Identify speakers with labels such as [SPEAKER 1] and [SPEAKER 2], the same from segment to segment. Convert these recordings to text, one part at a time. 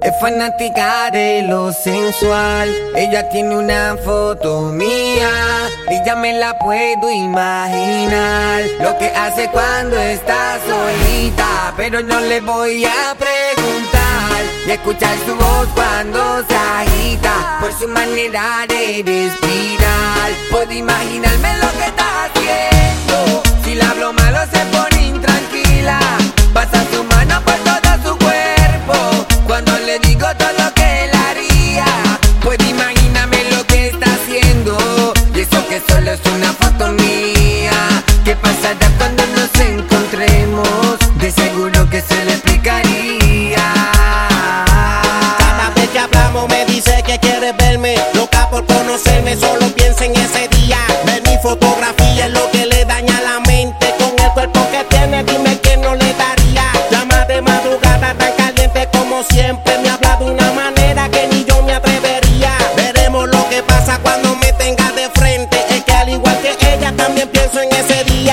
[SPEAKER 1] Es fanática de lo sensual. Ella tiene una foto mía y ya me la puedo imaginar. Lo que hace cuando está solita, pero no le voy a preguntar. Y escuchar su voz cuando se agita, por su manera de respirar. Puedo imaginarme lo que está haciendo. Si le hablo malo se pone intranquila. Pasa su mano por todo su cuerpo cuando le digo todo lo que él haría. Puedo imaginarme lo que está haciendo. Y eso que solo es una foto mía. ¿Qué pasará cuando nos encontremos? De seguro que se le explicaría.
[SPEAKER 2] Cada vez que hablamos me dice que quiere verme. Loca por conocerme, solo piensa en ese día. Ver mi fotografía es lo que le daña la mente. Con el cuerpo que tiene, dime que no le daría. Llama de madrugada tan caliente como siempre. Me habla de una manera que ni yo me atrevería. Veremos lo que pasa cuando me tenga de frente. Es que al igual que ella también pienso en ese día.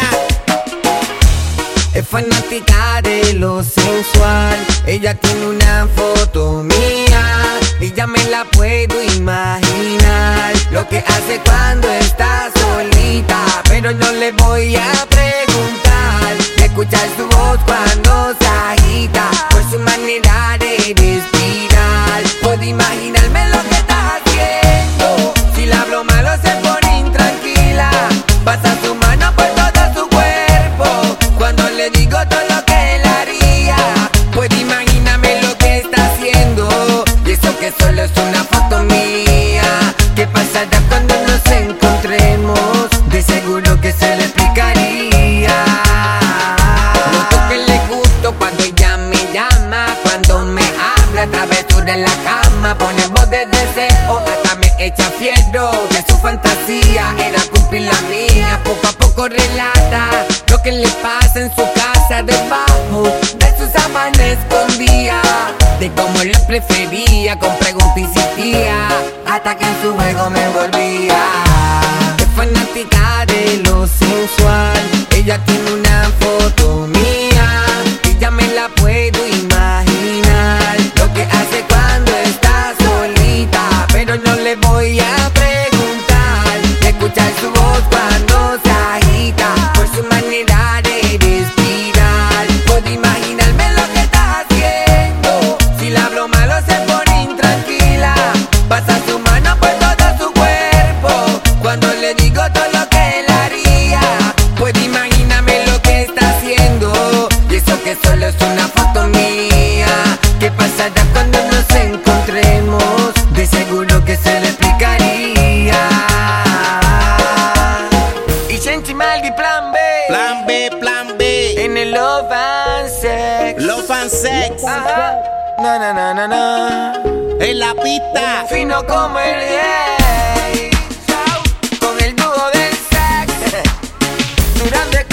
[SPEAKER 1] Es fanática de lo sensual. Ella tiene una foto mía y ya me la puedo imaginar. Lo que hace cuando está solita, pero no le voy a preguntar. Y escuchar su voz cuando se agita, por su manera de respirar. Puedo imaginarme lo que está haciendo. Si le hablo malo se pone intranquila. Pasa su mano por todo su cuerpo cuando le digo todo lo que él haría. Puedo imaginarme lo que está haciendo. Y eso que solo es una foto mía. ¿Qué pasará cuando nos encontremos? De seguro que se le explicaría. Noto que le gusto cuando ella me llama, cuando me habla, travesura en la cama, pone voz de deseo, hasta me echa fierro. Que su fantasía era cumplir la mía. Poco a poco relata lo que le pasa en su casa, debajo de sus sábanas escondía, de cómo lo prefería, con preguntas insistía, hasta que en su juego me envolvía. Es fanática de lo sensual. Ella tiene una foto mía y ya me la puedo imaginar. Lo que hace cuando está solita, pero no le voy a preguntar. Escuchar su voz cuando se agita, por su manera de respirar. Puedo imaginarme lo que está haciendo. Si le hablo malo se pone intranquila. Pasa su mano por todo su cuerpo cuando le digo todo lo que él haría. Puedo imaginarme lo que está haciendo. Y eso que solo es una foto mía. ¿Qué pasará cuando nos encontremos? De seguro que se le explicaría. Y Shenchi Maldi, plan B.
[SPEAKER 2] Plan B, plan B.
[SPEAKER 1] En el Love and Sex.
[SPEAKER 2] Love and Sex.
[SPEAKER 1] Ajá. Na na na na na.
[SPEAKER 2] En la pista.
[SPEAKER 1] Fino como el rey. Con el dúo del sex. Durante